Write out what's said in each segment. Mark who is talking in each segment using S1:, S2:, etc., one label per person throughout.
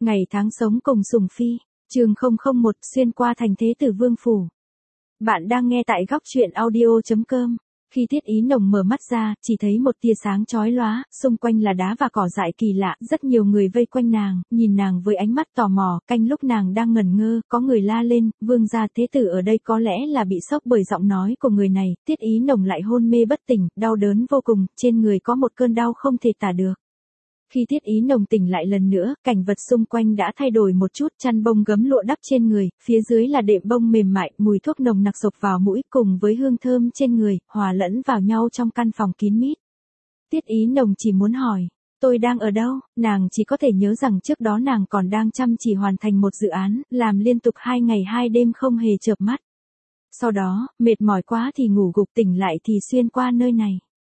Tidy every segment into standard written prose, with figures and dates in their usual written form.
S1: Ngày tháng sống cùng Sùng Phi, chương 001 xuyên qua thành thế tử vương phủ. Bạn đang nghe tại góc truyện audio.com. Khi Tiết Ý Nồng mở mắt ra, chỉ thấy một tia sáng chói lóa, xung quanh là đá và cỏ dại kỳ lạ, rất nhiều người vây quanh nàng, nhìn nàng với ánh mắt tò mò, canh lúc nàng đang ngẩn ngơ, có người la lên, vương gia thế tử ở đây có lẽ là bị sốc bởi giọng nói của người này, Tiết Ý Nồng lại hôn mê bất tỉnh, đau đớn vô cùng, trên người có một cơn đau không thể tả được. Khi Tiết Ý Nồng tỉnh lại lần nữa, cảnh vật xung quanh đã thay đổi một chút, chăn bông gấm lụa đắp trên người, phía dưới là đệm bông mềm mại, mùi thuốc nồng nặc xộc vào mũi cùng với hương thơm trên người, hòa lẫn vào nhau trong căn phòng kín mít. Tiết Ý Nồng chỉ muốn hỏi, tôi đang ở đâu? Nàng chỉ có thể nhớ rằng trước đó nàng còn đang chăm chỉ hoàn thành một dự án, làm liên tục 2 ngày 2 đêm không hề chợp mắt. Sau đó, mệt mỏi quá thì ngủ gục, tỉnh lại thì xuyên qua nơi này.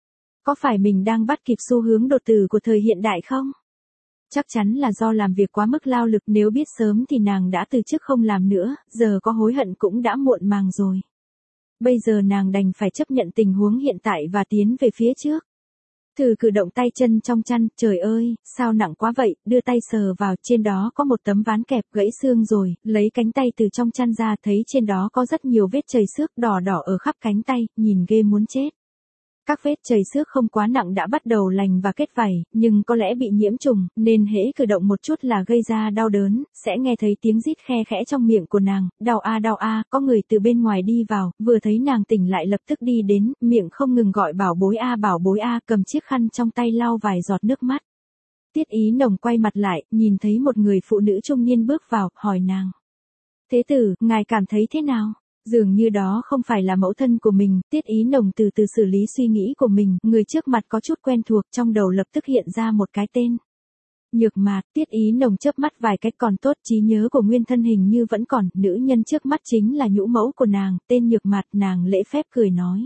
S1: Có phải mình đang bắt kịp xu hướng đột tử của thời hiện đại không? Chắc chắn là do làm việc quá mức lao lực, nếu biết sớm thì nàng đã từ chức không làm nữa, giờ có hối hận cũng đã muộn màng rồi. Bây giờ nàng đành phải chấp nhận tình huống hiện tại và tiến về phía trước. Thử cử động tay chân trong chăn, trời ơi, sao nặng quá vậy, đưa tay sờ vào, trên đó có một tấm ván kẹp gãy xương rồi, lấy cánh tay từ trong chăn ra thấy trên đó có rất nhiều vết chảy xước đỏ đỏ ở khắp cánh tay, nhìn ghê muốn chết. Các vết chảy xước không quá nặng đã bắt đầu lành và kết vảy, nhưng có lẽ bị nhiễm trùng, nên hễ cử động một chút là gây ra đau đớn, sẽ nghe thấy tiếng rít khe khẽ trong miệng của nàng, đau a, có người từ bên ngoài đi vào, vừa thấy nàng tỉnh lại lập tức đi đến, miệng không ngừng gọi bảo bối a, cầm chiếc khăn trong tay lau vài giọt nước mắt. Tiết Ý Nồng quay mặt lại, nhìn thấy một người phụ nữ trung niên bước vào, hỏi nàng. Thế tử, ngài cảm thấy thế nào? Dường như đó không phải là mẫu thân của mình, Tiết Ý Nồng từ từ xử lý suy nghĩ của mình, người trước mặt có chút quen thuộc, trong đầu lập tức hiện ra một cái tên. Nhược Mạt. Tiết Ý Nồng chớp mắt vài cách, còn tốt, trí nhớ của nguyên thân hình như vẫn còn, nữ nhân trước mắt chính là nhũ mẫu của nàng, tên Nhược Mạt. Nàng lễ phép cười nói.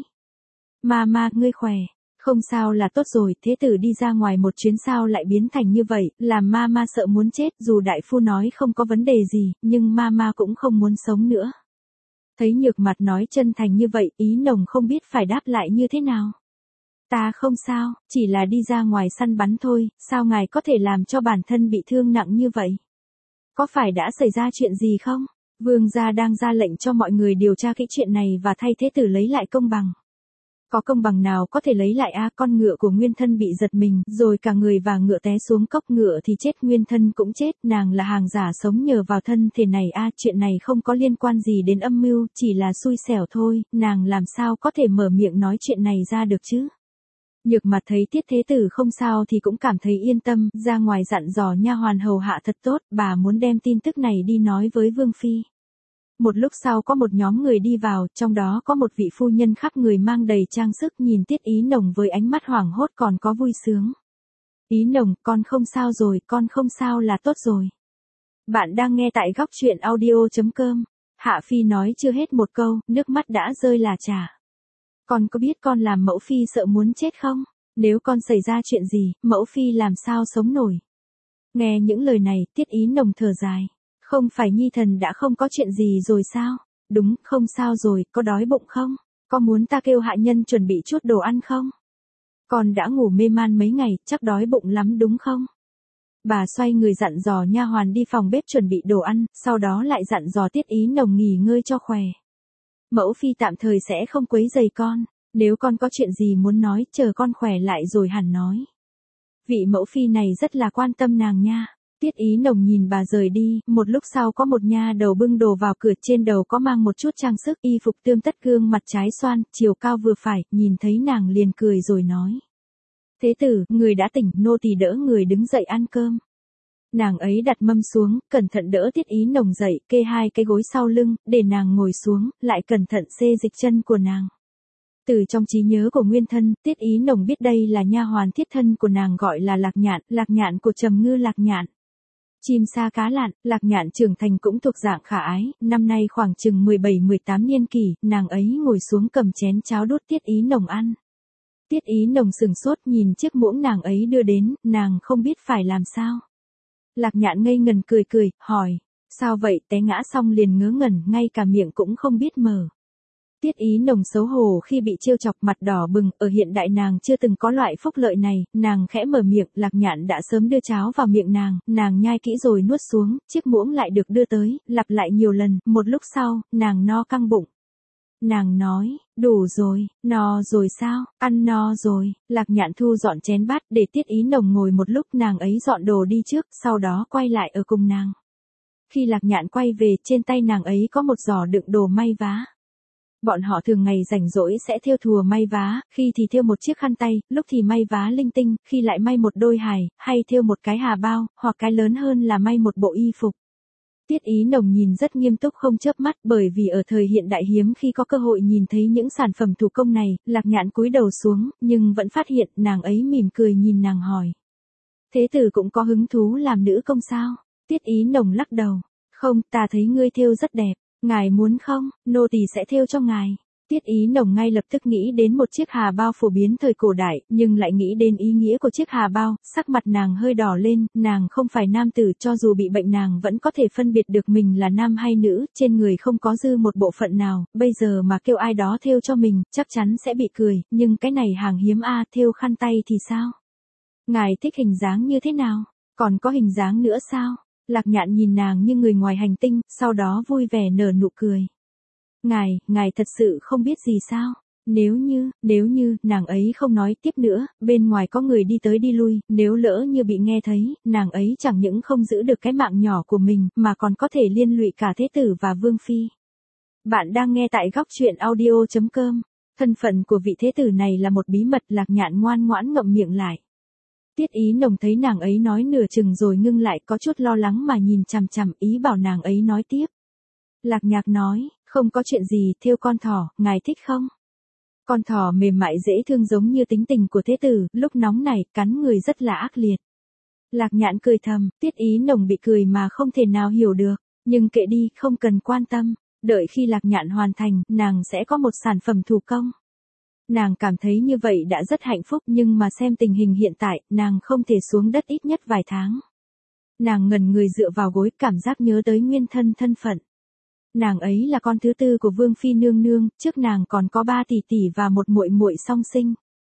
S1: Mama, ngươi khỏe. Không sao là tốt rồi, thế tử đi ra ngoài một chuyến sao lại biến thành như vậy, làm mama sợ muốn chết, dù đại phu nói không có vấn đề gì, nhưng mama cũng không muốn sống nữa. Thấy Nhược Mạt nói chân thành như vậy, Ý Nồng không biết phải đáp lại như thế nào. Ta không sao, chỉ là đi ra ngoài săn bắn thôi, sao ngài có thể làm cho bản thân bị thương nặng như vậy? Có phải đã xảy ra chuyện gì không? Vương gia đang ra lệnh cho mọi người điều tra kỹ chuyện này và thay thế tử lấy lại công bằng. Có công bằng nào có thể lấy lại con ngựa của nguyên thân bị giật mình, rồi cả người và ngựa té xuống cốc, ngựa thì chết, nguyên thân cũng chết, nàng là hàng giả sống nhờ vào thân thể này chuyện này không có liên quan gì đến âm mưu, chỉ là xui xẻo thôi, nàng làm sao có thể mở miệng nói chuyện này ra được chứ? Nhược Mạt thấy Tiết thế tử không sao thì cũng cảm thấy yên tâm, ra ngoài dặn dò nha hoàn hầu hạ thật tốt, bà muốn đem tin tức này đi nói với Vương Phi. Một lúc sau có một nhóm người đi vào, trong đó có một vị phu nhân khắp người mang đầy trang sức, nhìn Tiết Ý Nồng với ánh mắt hoảng hốt còn có vui sướng. Ý Nồng, con không sao rồi, con không sao là tốt rồi. Bạn đang nghe tại góc truyện audio.com. Hạ Phi nói chưa hết một câu, nước mắt đã rơi là chả. Con có biết con làm mẫu phi sợ muốn chết không? Nếu con xảy ra chuyện gì, mẫu phi làm sao sống nổi? Nghe những lời này, Tiết Ý Nồng thở dài. Không phải Nhi thần đã không có chuyện gì rồi sao? Đúng, không sao rồi, có đói bụng không? Có muốn ta kêu hạ nhân chuẩn bị chút đồ ăn không? Con đã ngủ mê man mấy ngày, chắc đói bụng lắm đúng không? Bà xoay người dặn dò nha hoàn đi phòng bếp chuẩn bị đồ ăn, sau đó lại dặn dò Tiết Ý Nồng nghỉ ngơi cho khỏe. Mẫu phi tạm thời sẽ không quấy rầy con, nếu con có chuyện gì muốn nói, chờ con khỏe lại rồi hẳn nói. Vị mẫu phi này rất là quan tâm nàng nha. Tiết Ý Nồng nhìn bà rời đi, một lúc sau có một nha đầu bưng đồ vào cửa, trên đầu có mang một chút trang sức, y phục tươm tất, gương mặt trái xoan, chiều cao vừa phải, nhìn thấy nàng liền cười rồi nói. Thế tử, người đã tỉnh, nô tỳ đỡ người đứng dậy ăn cơm. Nàng ấy đặt mâm xuống, cẩn thận đỡ Tiết Ý Nồng dậy, kê 2 cái gối sau lưng, để nàng ngồi xuống, lại cẩn thận xê dịch chân của nàng. Từ trong trí nhớ của nguyên thân, Tiết Ý Nồng biết đây là nha hoàn thiết thân của nàng, gọi là Lạc Nhạn của Trầm Ngư Lạc Nhạn. Chim sa cá lặn, Lạc Nhạn trưởng thành cũng thuộc dạng khả ái, năm nay khoảng chừng 17-18 niên kỷ, nàng ấy ngồi xuống cầm chén cháo đút Tiết Ý Nồng ăn. Tiết Ý Nồng sừng sốt nhìn chiếc muỗng nàng ấy đưa đến, nàng không biết phải làm sao. Lạc Nhạn ngây ngần cười, hỏi, sao vậy? Té ngã xong liền ngớ ngẩn, ngay cả miệng cũng không biết mở. Tiết Ý Nồng xấu hổ khi bị trêu chọc, mặt đỏ bừng, ở hiện đại nàng chưa từng có loại phúc lợi này, nàng khẽ mở miệng, Lạc Nhạn đã sớm đưa cháo vào miệng nàng nhai kỹ rồi nuốt xuống, chiếc muỗng lại được đưa tới, lặp lại nhiều lần, một lúc sau, nàng no căng bụng. Nàng nói, đủ rồi, no rồi sao, ăn no rồi. Lạc Nhạn thu dọn chén bát để Tiết Ý Nồng ngồi một lúc, nàng ấy dọn đồ đi trước, sau đó quay lại ở cùng nàng. Khi Lạc Nhạn quay về, trên tay nàng ấy có một giỏ đựng đồ may vá. Bọn họ thường ngày rảnh rỗi sẽ thêu thùa may vá, khi thì thêu một chiếc khăn tay, lúc thì may vá linh tinh, khi lại may một đôi hài, hay thêu một cái hà bao, hoặc cái lớn hơn là may một bộ y phục. Tiết Ý Nồng nhìn rất nghiêm túc không chớp mắt, bởi vì ở thời hiện đại hiếm khi có cơ hội nhìn thấy những sản phẩm thủ công này. Lạc Nhạn cúi đầu xuống, nhưng vẫn phát hiện, nàng ấy mỉm cười nhìn nàng hỏi. Thế tử cũng có hứng thú làm nữ công sao? Tiết Ý Nồng lắc đầu. Không, ta thấy ngươi thêu rất đẹp. Ngài muốn không, nô tỳ sẽ thêu cho ngài. Tiết Ý Nồng ngay lập tức nghĩ đến một chiếc hà bao phổ biến thời cổ đại, nhưng lại nghĩ đến ý nghĩa của chiếc hà bao, sắc mặt nàng hơi đỏ lên, nàng không phải nam tử, cho dù bị bệnh nàng vẫn có thể phân biệt được mình là nam hay nữ, trên người không có dư một bộ phận nào, bây giờ mà kêu ai đó thêu cho mình, chắc chắn sẽ bị cười, nhưng cái này hàng hiếm a, thêu khăn tay thì sao? Ngài thích hình dáng như thế nào? Còn có hình dáng nữa sao? Lạc Nhạn nhìn nàng như người ngoài hành tinh, sau đó vui vẻ nở nụ cười. Ngài thật sự không biết gì sao? Nếu như, nàng ấy không nói tiếp nữa, bên ngoài có người đi tới đi lui, nếu lỡ như bị nghe thấy, nàng ấy chẳng những không giữ được cái mạng nhỏ của mình, mà còn có thể liên lụy cả thế tử và vương phi. Bạn đang nghe tại góc truyện audio.com. Thân phận của vị thế tử này là một bí mật. Lạc Nhạn ngoan ngoãn ngậm miệng lại. Tiết Ý Nồng thấy nàng ấy nói nửa chừng rồi ngưng lại, có chút lo lắng mà nhìn chằm chằm, ý bảo nàng ấy nói tiếp. Lạc Nhạc nói, không có chuyện gì, thêu con thỏ, ngài thích không? Con thỏ mềm mại dễ thương giống như tính tình của thế tử, lúc nóng này, cắn người rất là ác liệt. Lạc Nhạn cười thầm, Tiết Ý Nồng bị cười mà không thể nào hiểu được, nhưng kệ đi, không cần quan tâm, đợi khi Lạc Nhạn hoàn thành, nàng sẽ có một sản phẩm thủ công. Nàng cảm thấy như vậy đã rất hạnh phúc, nhưng mà xem tình hình hiện tại, nàng không thể xuống đất ít nhất vài tháng. Nàng ngẩn người dựa vào gối, cảm giác nhớ tới nguyên thân phận. Nàng ấy là con thứ tư của Vương Phi nương nương, trước nàng còn có 3 tỷ tỷ và một muội muội song sinh.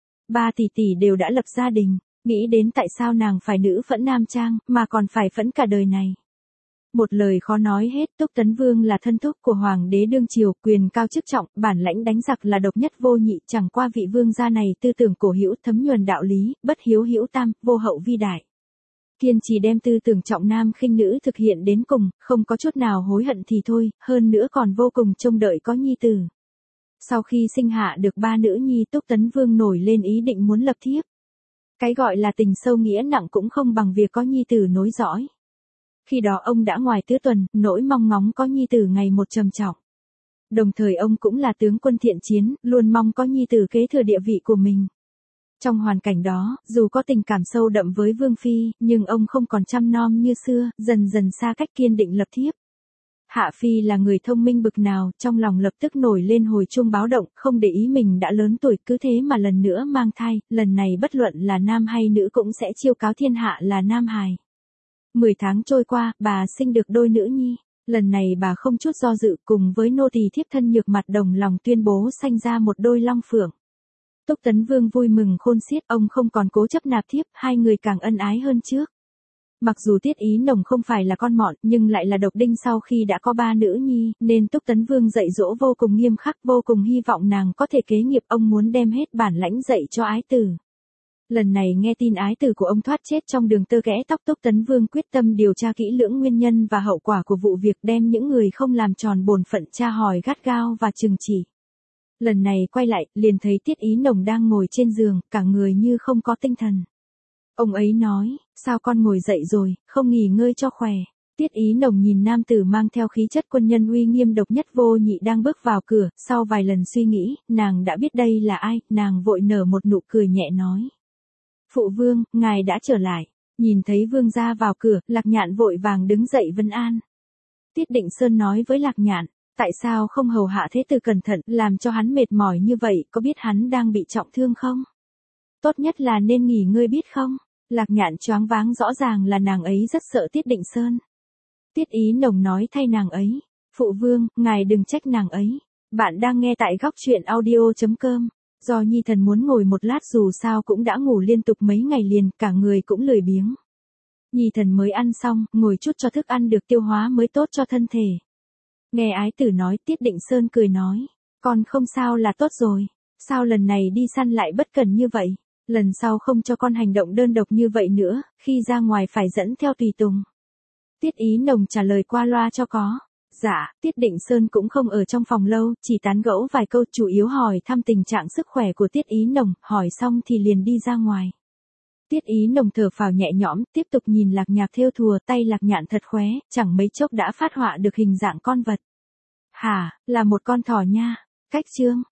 S1: 3 tỷ tỷ đều đã lập gia đình, nghĩ đến tại sao nàng phải nữ phẫn nam trang, mà còn phải phẫn cả đời này. Một lời khó nói hết, Túc Tấn Vương là thân thúc của Hoàng đế đương triều, quyền cao chức trọng, bản lãnh đánh giặc là độc nhất vô nhị, chẳng qua vị vương gia này tư tưởng cổ hữu, thấm nhuần đạo lý, bất hiếu hữu tam, vô hậu vi đại. Kiên trì đem tư tưởng trọng nam khinh nữ thực hiện đến cùng, không có chút nào hối hận thì thôi, hơn nữa còn vô cùng trông đợi có nhi tử. Sau khi sinh hạ được 3 nữ nhi, Túc Tấn Vương nổi lên ý định muốn lập thiếp. Cái gọi là tình sâu nghĩa nặng cũng không bằng việc có nhi tử nối dõi. Khi đó ông đã ngoài tứ tuần, nỗi mong ngóng có nhi tử ngày một trầm trọng. Đồng thời ông cũng là tướng quân thiện chiến, luôn mong có nhi tử kế thừa địa vị của mình. Trong hoàn cảnh đó, dù có tình cảm sâu đậm với Vương Phi, nhưng ông không còn chăm nom như xưa, dần dần xa cách kiên định lập thiếp. Hạ Phi là người thông minh bực nào, trong lòng lập tức nổi lên hồi chuông báo động, không để ý mình đã lớn tuổi, cứ thế mà lần nữa mang thai, lần này bất luận là nam hay nữ cũng sẽ chiêu cáo thiên hạ là nam hài. 10 tháng trôi qua, bà sinh được đôi nữ nhi. Lần này bà không chút do dự, cùng với nô tỳ thiếp thân Nhược Mặt đồng lòng tuyên bố sanh ra một đôi long phượng. Túc Tấn Vương vui mừng khôn xiết, ông không còn cố chấp nạp thiếp, hai người càng ân ái hơn trước. Mặc dù Tiết Ý Nồng không phải là con mọn, nhưng lại là độc đinh sau khi đã có 3 nữ nhi, nên Túc Tấn Vương dạy dỗ vô cùng nghiêm khắc, vô cùng hy vọng nàng có thể kế nghiệp, ông muốn đem hết bản lãnh dạy cho ái tử. Lần này nghe tin ái tử của ông thoát chết trong đường tơ kẽ tóc, Túc Tấn Vương quyết tâm điều tra kỹ lưỡng nguyên nhân và hậu quả của vụ việc, đem những người không làm tròn bổn phận tra hỏi gắt gao và trừng trị. Lần này quay lại, liền thấy Tiết Ý Nồng đang ngồi trên giường, cả người như không có tinh thần. Ông ấy nói, sao con ngồi dậy rồi, không nghỉ ngơi cho khỏe. Tiết Ý Nồng nhìn nam tử mang theo khí chất quân nhân uy nghiêm độc nhất vô nhị đang bước vào cửa, sau vài lần suy nghĩ, nàng đã biết đây là ai, nàng vội nở một nụ cười nhẹ nói. Phụ vương, ngài đã trở lại. Nhìn thấy vương gia vào cửa, Lạc Nhạn vội vàng đứng dậy vân an. Tiết Định Sơn nói với Lạc Nhạn, tại sao không hầu hạ thế tử cẩn thận, làm cho hắn mệt mỏi như vậy, có biết hắn đang bị trọng thương không? Tốt nhất là nên nghỉ ngơi biết không? Lạc Nhạn choáng váng, rõ ràng là nàng ấy rất sợ Tiết Định Sơn. Tiết Ý Nồng nói thay nàng ấy, phụ vương, ngài đừng trách nàng ấy. Bạn đang nghe tại góc chuyện audio.com. Do Nhi Thần muốn ngồi một lát dù sao cũng đã ngủ liên tục mấy ngày liền, cả người cũng lười biếng. Nhi Thần mới ăn xong, ngồi chút cho thức ăn được tiêu hóa mới tốt cho thân thể. Nghe Ái Tử nói, Tiết Định Sơn cười nói. Con không sao là tốt rồi. Sao lần này đi săn lại bất cần như vậy? Lần sau không cho con hành động đơn độc như vậy nữa, khi ra ngoài phải dẫn theo tùy tùng. Tiết Ý Nồng trả lời qua loa cho có. Dạ, Tiết Định Sơn cũng không ở trong phòng lâu, chỉ tán gẫu vài câu, chủ yếu hỏi thăm tình trạng sức khỏe của Tiết Ý Nồng, hỏi xong thì liền đi ra ngoài. Tiết Ý Nồng thở phào nhẹ nhõm, tiếp tục nhìn Lạc Nhạc thêu thùa, tay Lạc Nhạn thật khóe, chẳng mấy chốc đã phát họa được hình dạng con vật. Hả, là một con thỏ nha. Cách chương